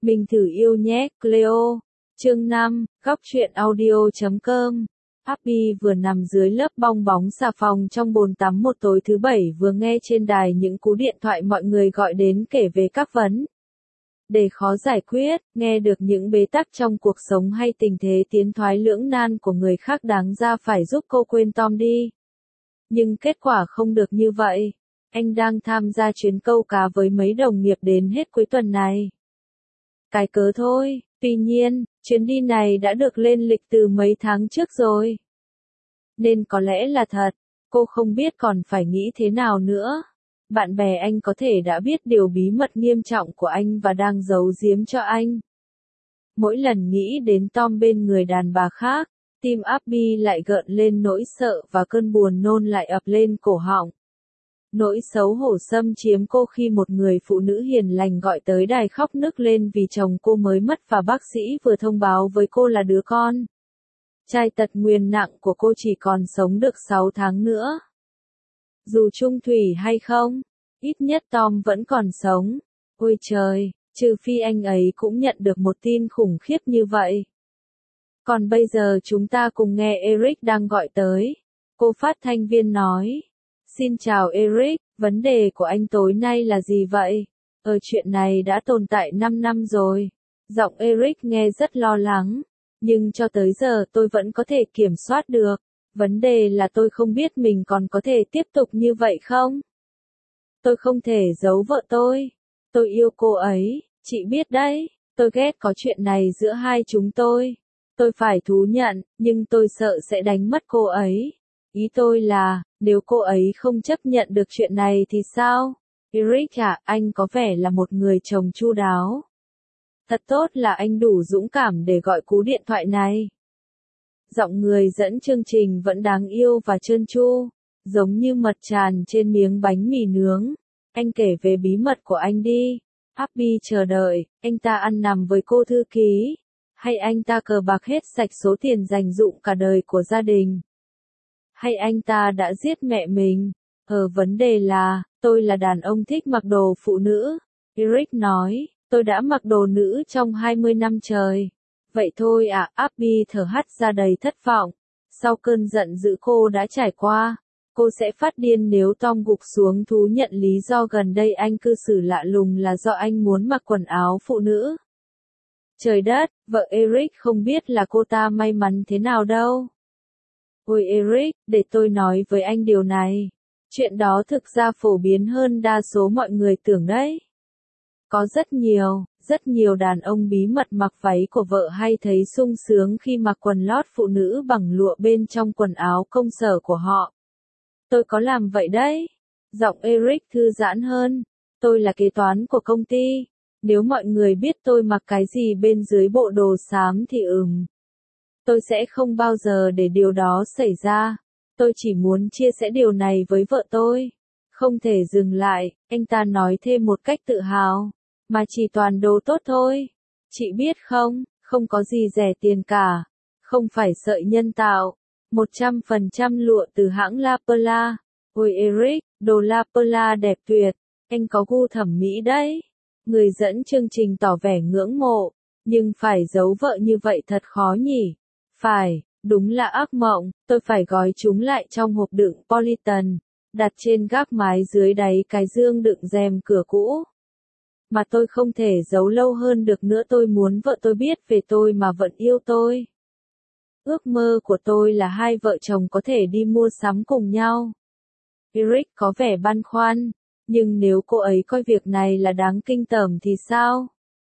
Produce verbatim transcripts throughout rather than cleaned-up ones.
Mình thử yêu nhé, Cleo. Chương năm, góc truyện audio chấm com. Abby vừa nằm dưới lớp bong bóng xà phòng trong bồn tắm một tối thứ bảy vừa nghe trên đài những cú điện thoại mọi người gọi đến kể về các vấn đề khó giải quyết, nghe được những bế tắc trong cuộc sống hay tình thế tiến thoái lưỡng nan của người khác đáng ra phải giúp cô quên Tom đi. Nhưng kết quả không được như vậy. Anh đang tham gia chuyến câu cá với mấy đồng nghiệp đến hết cuối tuần này. Cái cớ thôi, tuy nhiên, chuyến đi này đã được lên lịch từ mấy tháng trước rồi. Nên có lẽ là thật, cô không biết còn phải nghĩ thế nào nữa. Bạn bè anh có thể đã biết điều bí mật nghiêm trọng của anh và đang giấu giếm cho anh. Mỗi lần nghĩ đến Tom bên người đàn bà khác, tim Abby lại gợn lên nỗi sợ và cơn buồn nôn lại ập lên cổ họng. Nỗi xấu hổ xâm chiếm cô khi một người phụ nữ hiền lành gọi tới đài khóc nức lên vì chồng cô mới mất và bác sĩ vừa thông báo với cô là đứa con trai tật nguyền nặng của cô chỉ còn sống được sáu tháng nữa. Dù chung thủy hay không, ít nhất Tom vẫn còn sống. Ôi trời, trừ phi anh ấy cũng nhận được một tin khủng khiếp như vậy. Còn bây giờ chúng ta cùng nghe Eric đang gọi tới. Cô phát thanh viên nói. Xin chào Eric, vấn đề của anh tối nay là gì vậy? Ờ chuyện này đã tồn tại năm năm rồi. Giọng Eric nghe rất lo lắng. Nhưng cho tới giờ tôi vẫn có thể kiểm soát được. Vấn đề là tôi không biết mình còn có thể tiếp tục như vậy không? Tôi không thể giấu vợ tôi. Tôi yêu cô ấy, chị biết đấy. Tôi ghét có chuyện này giữa hai chúng tôi. Tôi phải thú nhận, nhưng tôi sợ sẽ đánh mất cô ấy. Ý tôi là, nếu cô ấy không chấp nhận được chuyện này thì sao? Eric à, anh có vẻ là một người chồng chu đáo. Thật tốt là anh đủ dũng cảm để gọi cú điện thoại này. Giọng người dẫn chương trình vẫn đáng yêu và trơn tru, giống như mật tràn trên miếng bánh mì nướng. Anh kể về bí mật của anh đi. Abby chờ đợi, anh ta ăn nằm với cô thư ký, hay anh ta cờ bạc hết sạch số tiền dành dụm cả đời của gia đình? Hay anh ta đã giết mẹ mình? Ờ vấn đề là, tôi là đàn ông thích mặc đồ phụ nữ. Eric nói, tôi đã mặc đồ nữ trong hai mươi năm trời. Vậy thôi à, Abby thở hắt ra đầy thất vọng. Sau cơn giận dữ cô đã trải qua, cô sẽ phát điên nếu Tom gục xuống thú nhận lý do gần đây anh cư xử lạ lùng là do anh muốn mặc quần áo phụ nữ. Trời đất, vợ Eric không biết là cô ta may mắn thế nào đâu. Ôi Eric, để tôi nói với anh điều này. Chuyện đó thực ra phổ biến hơn đa số mọi người tưởng đấy. Có rất nhiều, rất nhiều đàn ông bí mật mặc váy của vợ hay thấy sung sướng khi mặc quần lót phụ nữ bằng lụa bên trong quần áo công sở của họ. Tôi có làm vậy đấy. Giọng Eric thư giãn hơn. Tôi là kế toán của công ty. Nếu mọi người biết tôi mặc cái gì bên dưới bộ đồ xám thì ừm. Tôi sẽ không bao giờ để điều đó xảy ra. Tôi chỉ muốn chia sẻ điều này với vợ tôi. Không thể dừng lại, anh ta nói thêm một cách tự hào. Mà chỉ toàn đồ tốt thôi. Chị biết không, không có gì rẻ tiền cả. Không phải sợi nhân tạo. một trăm phần trăm lụa từ hãng La Perla. Ôi Eric, đồ La Perla đẹp tuyệt. Anh có gu thẩm mỹ đấy. Người dẫn chương trình tỏ vẻ ngưỡng mộ. Nhưng phải giấu vợ như vậy thật khó nhỉ. Phải, đúng là ác mộng. Tôi phải gói chúng lại trong hộp đựng polyton, đặt trên gác mái dưới đáy cái dương đựng rèm cửa cũ. Mà tôi không thể giấu lâu hơn được nữa, tôi muốn vợ tôi biết về tôi mà vẫn yêu tôi. Ước mơ của tôi là hai vợ chồng có thể đi mua sắm cùng nhau. Eric có vẻ băn khoăn, nhưng nếu cô ấy coi việc này là đáng kinh tởm thì sao?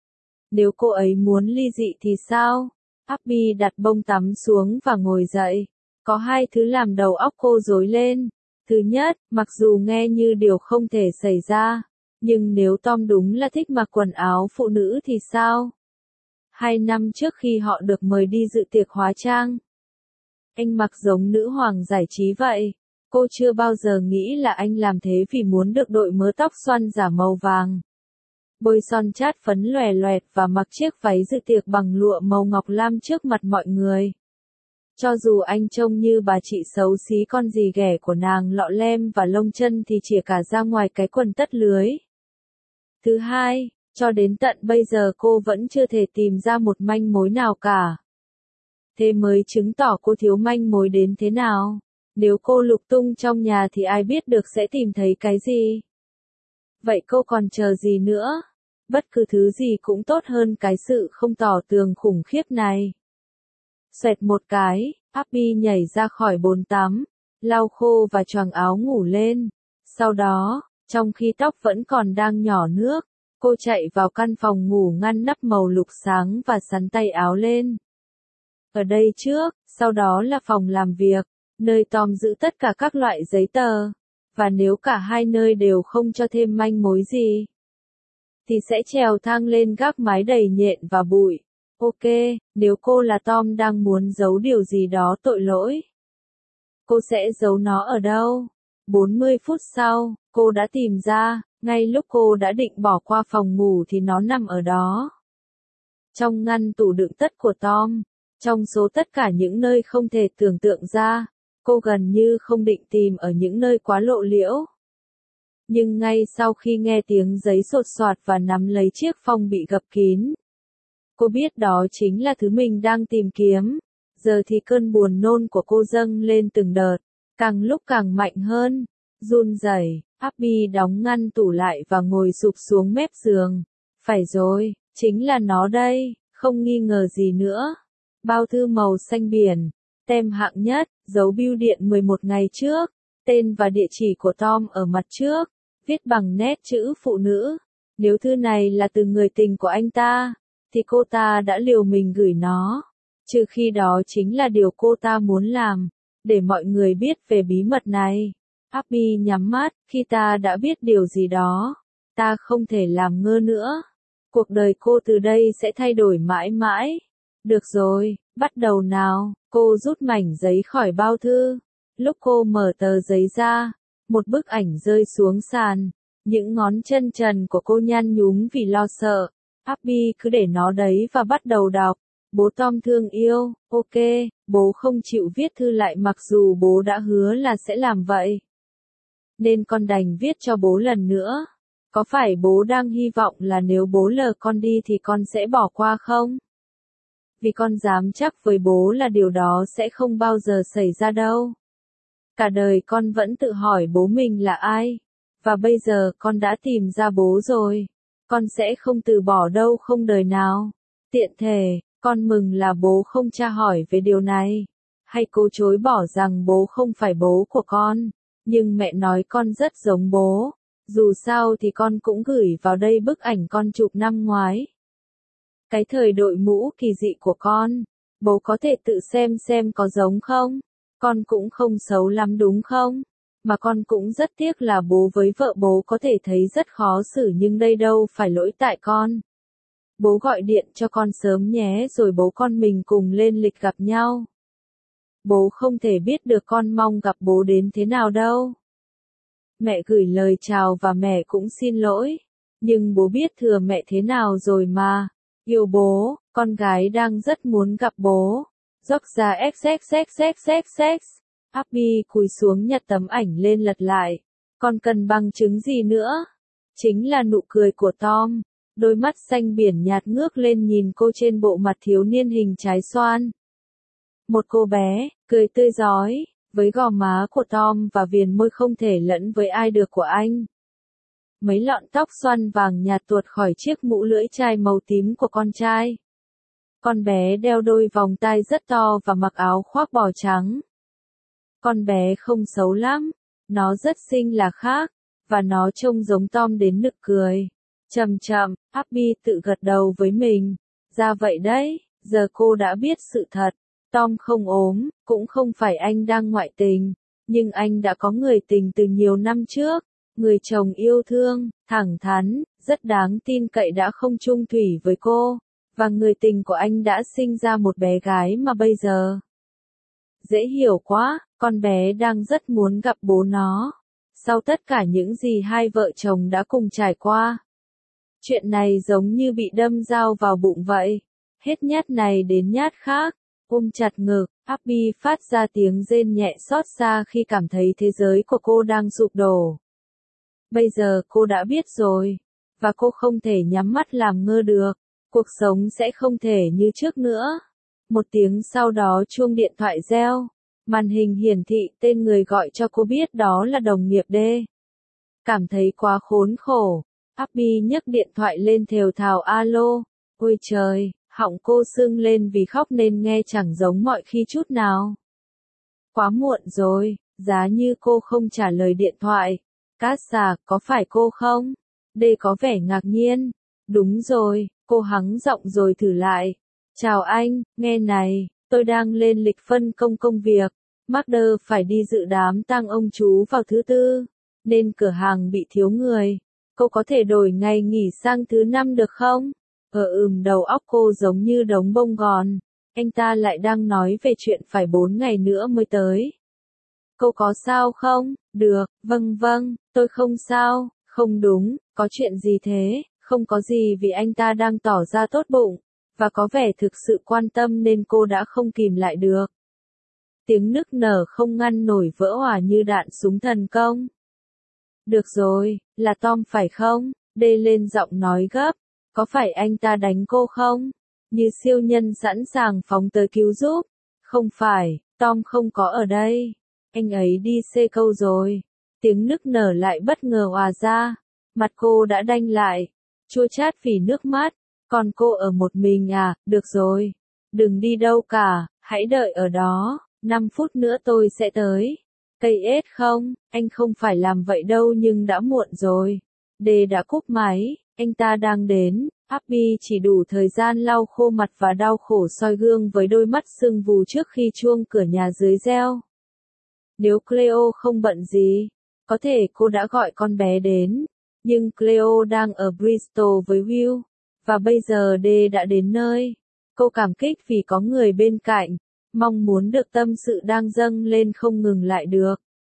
Nếu cô ấy muốn ly dị thì sao? Abby đặt bông tắm xuống và ngồi dậy. Có hai thứ làm đầu óc cô rối lên. Thứ nhất, mặc dù nghe như điều không thể xảy ra, nhưng nếu Tom đúng là thích mặc quần áo phụ nữ thì sao? Hai năm trước khi họ được mời đi dự tiệc hóa trang, anh mặc giống nữ hoàng giải trí vậy. Cô chưa bao giờ nghĩ là anh làm thế vì muốn được đội mớ tóc xoăn giả màu vàng, bôi son chát phấn lòe loẹt và mặc chiếc váy dự tiệc bằng lụa màu ngọc lam trước mặt mọi người. Cho dù anh trông như bà chị xấu xí con dì ghẻ của nàng lọ lem và lông chân thì chìa cả ra ngoài cái quần tất lưới. Thứ hai, Cho đến tận bây giờ cô vẫn chưa thể tìm ra một manh mối nào cả. Thế mới chứng tỏ cô thiếu manh mối đến thế nào. Nếu cô lục tung trong nhà thì ai biết được sẽ tìm thấy cái gì. Vậy cô còn chờ gì nữa? Bất cứ thứ gì cũng tốt hơn cái sự không tỏ tường khủng khiếp này. Xoẹt một cái, Abby nhảy ra khỏi bồn tắm, lau khô và choàng áo ngủ lên. Sau đó, trong khi tóc vẫn còn đang nhỏ nước, cô chạy vào căn phòng ngủ ngăn nắp màu lục sáng và xắn tay áo lên. Ở đây trước, sau đó là phòng làm việc, nơi Tom giữ tất cả các loại giấy tờ. Và nếu cả hai nơi đều không cho thêm manh mối gì, thì sẽ trèo thang lên gác mái đầy nhện và bụi. Ok, nếu cô là Tom đang muốn giấu điều gì đó tội lỗi, cô sẽ giấu nó ở đâu? bốn mươi phút sau, cô đã tìm ra, ngay lúc cô đã định bỏ qua phòng ngủ thì nó nằm ở đó. Trong ngăn tủ đựng tất của Tom, trong số tất cả những nơi không thể tưởng tượng ra, cô gần như không định tìm ở những nơi quá lộ liễu. Nhưng ngay sau khi nghe tiếng giấy sột soạt và nắm lấy chiếc phong bị gập kín, cô biết đó chính là thứ mình đang tìm kiếm. Giờ thì cơn buồn nôn của cô dâng lên từng đợt, càng lúc càng mạnh hơn. Run rẩy, Abby đóng ngăn tủ lại và ngồi sụp xuống mép giường. Phải rồi, chính là nó đây, không nghi ngờ gì nữa. Bao thư màu xanh biển, tem hạng nhất, dấu bưu điện mười một ngày trước, tên và địa chỉ của Tom ở mặt trước, viết bằng nét chữ phụ nữ. Nếu thư này là từ người tình của anh ta, thì cô ta đã liều mình gửi nó. Trừ khi đó chính là điều cô ta muốn làm, để mọi người biết về bí mật này. Abby nhắm mắt, khi ta đã biết điều gì đó, ta không thể làm ngơ nữa. Cuộc đời cô từ đây sẽ thay đổi mãi mãi. Được rồi, bắt đầu nào. Cô rút mảnh giấy khỏi bao thư. Lúc cô mở tờ giấy ra, một bức ảnh rơi xuống sàn. Những ngón chân trần của cô nhăn nhúm vì lo sợ. Abby cứ để nó đấy và bắt đầu đọc. Bố Tom thương yêu, ok, bố không chịu viết thư lại mặc dù bố đã hứa là sẽ làm vậy. Nên con đành viết cho bố lần nữa. Có phải bố đang hy vọng là nếu bố lờ con đi thì con sẽ bỏ qua không? Vì con dám chắc với bố là điều đó sẽ không bao giờ xảy ra đâu. Cả đời con vẫn tự hỏi bố mình là ai. Và bây giờ con đã tìm ra bố rồi. Con sẽ không từ bỏ đâu không đời nào. Tiện thể, con mừng là bố không tra hỏi về điều này. Hay cố chối bỏ rằng bố không phải bố của con. Nhưng mẹ nói con rất giống bố. Dù sao thì con cũng gửi vào đây bức ảnh con chụp năm ngoái. Cái thời đội mũ kỳ dị của con. Bố có thể tự xem xem có giống không? Con cũng không xấu lắm đúng không? Mà con cũng rất tiếc là bố với vợ bố có thể thấy rất khó xử nhưng đây đâu phải lỗi tại con. Bố gọi điện cho con sớm nhé rồi bố con mình cùng lên lịch gặp nhau. Bố không thể biết được con mong gặp bố đến thế nào đâu. Mẹ gửi lời chào và mẹ cũng xin lỗi. Nhưng bố biết thừa mẹ thế nào rồi mà. Yêu bố, con gái đang rất muốn gặp bố. Dốc ra xxxxxxx. Abby cúi xuống nhặt tấm ảnh lên lật lại. Con cần bằng chứng gì nữa? Chính là nụ cười của Tom. Đôi mắt xanh biển nhạt ngước lên nhìn cô trên bộ mặt thiếu niên hình trái xoan. Một cô bé, cười tươi rói, với gò má của Tom và viền môi không thể lẫn với ai được của anh. Mấy lọn tóc xoăn vàng nhạt tuột khỏi chiếc mũ lưỡi chai màu tím của con trai. Con bé đeo đôi vòng tai rất to và mặc áo khoác bò trắng. Con bé không xấu lắm, nó rất xinh là khác, và nó trông giống Tom đến nực cười. Chậm chậm, Abby tự gật đầu với mình. Ra vậy đấy, giờ cô đã biết sự thật. Tom không ốm, cũng không phải anh đang ngoại tình, nhưng anh đã có người tình từ nhiều năm trước. Người chồng yêu thương, thẳng thắn, rất đáng tin cậy đã không chung thủy với cô. Và người tình của anh đã sinh ra một bé gái mà bây giờ. Dễ hiểu quá, con bé đang rất muốn gặp bố nó. Sau tất cả những gì hai vợ chồng đã cùng trải qua. Chuyện này giống như bị đâm dao vào bụng vậy. Hết nhát này đến nhát khác. Ôm chặt ngực, Abby phát ra tiếng rên nhẹ xót xa khi cảm thấy thế giới của cô đang sụp đổ. Bây giờ cô đã biết rồi. và cô không thể nhắm mắt làm ngơ được. Cuộc sống sẽ không thể như trước nữa. Một tiếng sau đó chuông điện thoại reo. Màn hình hiển thị tên người gọi cho cô biết đó là đồng nghiệp D. Cảm thấy quá khốn khổ. Abby nhấc điện thoại lên thều thào alo. Ôi trời, họng cô sưng lên vì khóc nên nghe chẳng giống mọi khi chút nào. Quá muộn rồi, giá như cô không trả lời điện thoại. Cát xà, có phải cô không? D có vẻ ngạc nhiên. Đúng rồi, cô hắng giọng rồi thử lại. Chào anh, nghe này, tôi đang lên lịch phân công công việc. Magda phải đi dự đám tang ông chú vào thứ tư, nên cửa hàng bị thiếu người. Cô có thể đổi ngày nghỉ sang thứ năm được không? Ờ ừm đầu óc cô giống như đống bông gòn. Anh ta lại đang nói về chuyện phải bốn ngày nữa mới tới. Cô có sao không? Được, vâng vâng, tôi không sao, không đúng, có chuyện gì thế? Không có gì vì anh ta đang tỏ ra tốt bụng, và có vẻ thực sự quan tâm nên cô đã không kìm lại được. Tiếng nức nở không ngăn nổi vỡ òa như đạn súng thần công. Được rồi, là Tom phải không? D lên giọng nói gấp. Có phải anh ta đánh cô không? Như siêu nhân sẵn sàng phóng tới cứu giúp. Không phải, Tom không có ở đây. Anh ấy đi xê câu rồi. Tiếng nức nở lại bất ngờ òa ra. Mặt cô đã đanh lại. Chua chát vì nước mắt. Còn cô ở một mình à? Được rồi. Đừng đi đâu cả, hãy đợi ở đó. năm phút nữa tôi sẽ tới. Cây ết không, anh không phải làm vậy đâu nhưng đã muộn rồi. D đã cúp máy, anh ta đang đến. Abby chỉ đủ thời gian lau khô mặt và đau khổ soi gương với đôi mắt sưng vù trước khi chuông cửa nhà dưới reo. Nếu Cleo không bận gì, có thể cô đã gọi con bé đến. Nhưng Cleo đang ở Bristol với Will, và bây giờ D đã đến nơi. Cô cảm kích vì có người bên cạnh, mong muốn được tâm sự đang dâng lên không ngừng lại được.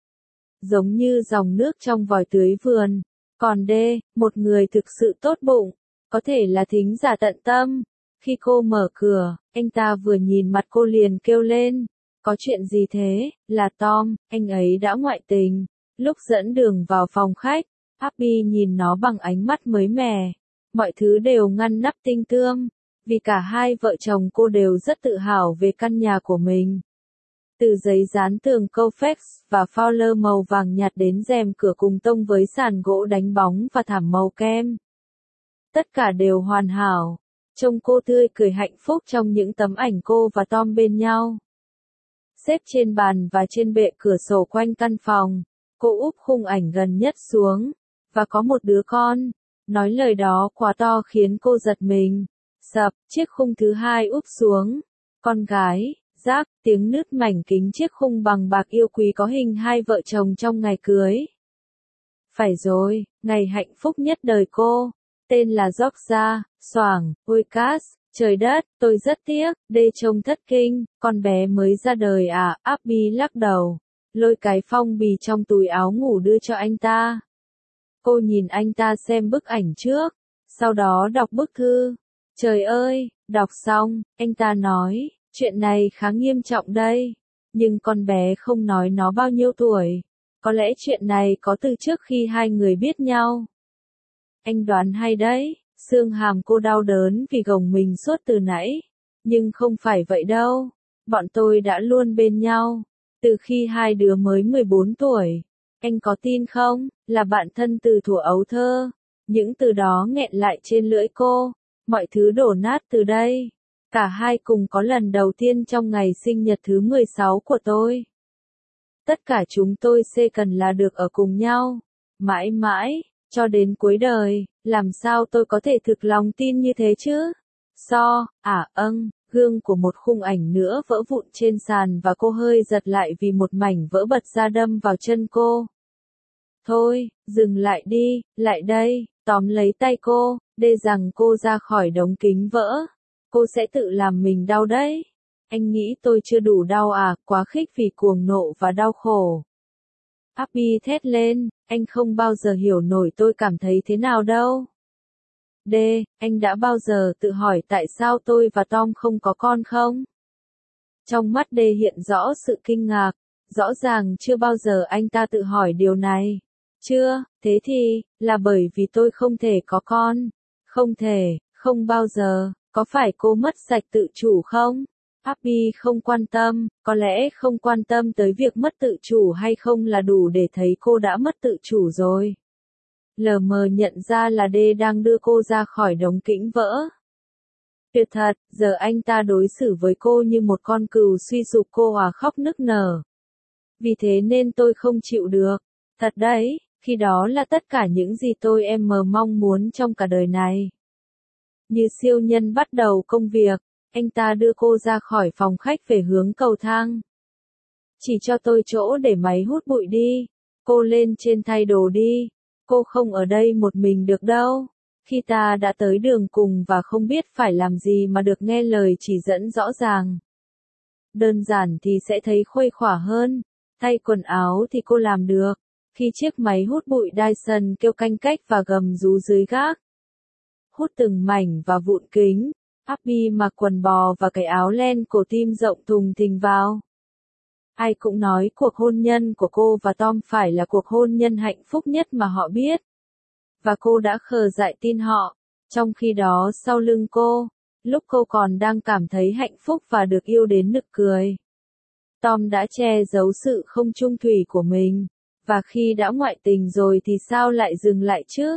Giống như dòng nước trong vòi tưới vườn. Còn D, một người thực sự tốt bụng, có thể là thính giả tận tâm. Khi cô mở cửa, anh ta vừa nhìn mặt cô liền kêu lên. Có chuyện gì thế? Là Tom, anh ấy đã ngoại tình. Lúc dẫn đường vào phòng khách, Abby nhìn nó bằng ánh mắt mới mẻ. Mọi thứ đều ngăn nắp tinh tươm, vì cả hai vợ chồng cô đều rất tự hào về căn nhà của mình. Từ giấy dán tường Coffex và Fowler màu vàng nhạt đến rèm cửa cùng tông với sàn gỗ đánh bóng và thảm màu kem. Tất cả đều hoàn hảo. Trông cô tươi cười hạnh phúc trong những tấm ảnh cô và Tom bên nhau. Xếp trên bàn và trên bệ cửa sổ quanh căn phòng, cô úp khung ảnh gần nhất xuống. Và có một đứa con. Nói lời đó quá to khiến cô giật mình. Sập, chiếc khung thứ hai úp xuống. Con gái, rác, tiếng nứt mảnh kính chiếc khung bằng bạc yêu quý có hình hai vợ chồng trong ngày cưới. Phải rồi, ngày hạnh phúc nhất đời cô. Tên là Georgia, xoảng, ôi cát, trời đất, tôi rất tiếc, D trông thất kinh, con bé mới ra đời à, Abby lắc đầu. Lôi cái phong bì trong túi áo ngủ đưa cho anh ta. Cô nhìn anh ta xem bức ảnh trước, sau đó đọc bức thư. Trời ơi, đọc xong, anh ta nói, chuyện này khá nghiêm trọng đây. Nhưng con bé không nói nó bao nhiêu tuổi. Có lẽ chuyện này có từ trước khi hai người biết nhau. Anh đoán hay đấy, xương hàm cô đau đớn vì gồng mình suốt từ nãy. Nhưng không phải vậy đâu, bọn tôi đã luôn bên nhau, từ khi hai đứa mới mười bốn tuổi. Anh có tin không, là bạn thân từ thuở ấu thơ. Những từ đó nghẹn lại trên lưỡi cô, mọi thứ đổ nát từ đây. Cả hai cùng có lần đầu tiên trong ngày sinh nhật thứ mười sáu của tôi. Tất cả chúng tôi sẽ cần là được ở cùng nhau, mãi mãi, cho đến cuối đời. Làm sao tôi có thể thực lòng tin như thế chứ? So, à âng, gương của một khung ảnh nữa vỡ vụn trên sàn và cô hơi giật lại vì một mảnh vỡ bật ra đâm vào chân cô. Thôi, dừng lại đi, lại đây, tóm lấy tay cô, để rằng cô ra khỏi đống kính vỡ. Cô sẽ tự làm mình đau đấy. Anh nghĩ tôi chưa đủ đau à, quá khích vì cuồng nộ và đau khổ. Abby thét lên, anh không bao giờ hiểu nổi tôi cảm thấy thế nào đâu. D, anh đã bao giờ tự hỏi tại sao tôi và Tom không có con không? Trong mắt D hiện rõ sự kinh ngạc, rõ ràng chưa bao giờ anh ta tự hỏi điều này. Chưa, thế thì, là bởi vì tôi không thể có con. Không thể, không bao giờ, có phải cô mất sạch tự chủ không? Abby không quan tâm, có lẽ không quan tâm tới việc mất tự chủ hay không là đủ để thấy cô đã mất tự chủ rồi. Lờ mờ nhận ra là D đang đưa cô ra khỏi đống kẽm vỡ. Tuyệt thật, giờ anh ta đối xử với cô như một con cừu suy sụp, cô à khóc nức nở. Vì thế nên tôi không chịu được. Thật đấy, khi đó là tất cả những gì tôi em mờ mong muốn trong cả đời này. Như siêu nhân bắt đầu công việc, anh ta đưa cô ra khỏi phòng khách về hướng cầu thang. Chỉ cho tôi chỗ để máy hút bụi đi. Cô lên trên thay đồ đi. Cô không ở đây một mình được đâu. Khi ta đã tới đường cùng và không biết phải làm gì mà được nghe lời chỉ dẫn rõ ràng. Đơn giản thì sẽ thấy khuây khỏa hơn. Thay quần áo thì cô làm được. Khi chiếc máy hút bụi Dyson kêu canh cách và gầm rú dưới gác. Hút từng mảnh và vụn kính. Abby mặc quần bò và cái áo len cổ tim rộng thùng thình vào. Ai cũng nói cuộc hôn nhân của cô và Tom phải là cuộc hôn nhân hạnh phúc nhất mà họ biết. Và cô đã khờ dại tin họ. Trong khi đó sau lưng cô, lúc cô còn đang cảm thấy hạnh phúc và được yêu đến nực cười, Tom đã che giấu sự không chung thủy của mình. Và khi đã ngoại tình rồi thì sao lại dừng lại chứ?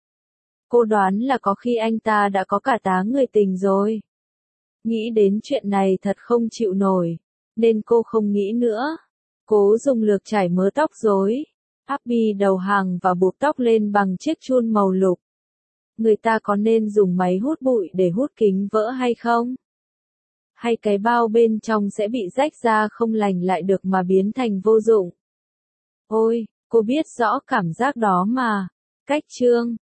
Cô đoán là có khi anh ta đã có cả tá người tình rồi. Nghĩ đến chuyện này thật không chịu nổi, nên cô không nghĩ nữa. Cố dùng lược chải mớ tóc rối. Abby đầu hàng và buộc tóc lên bằng chiếc chun màu lục. Người ta có nên dùng máy hút bụi để hút kính vỡ hay không? Hay cái bao bên trong sẽ bị rách ra không lành lại được mà biến thành vô dụng? Ôi, cô biết rõ cảm giác đó mà. Cách chương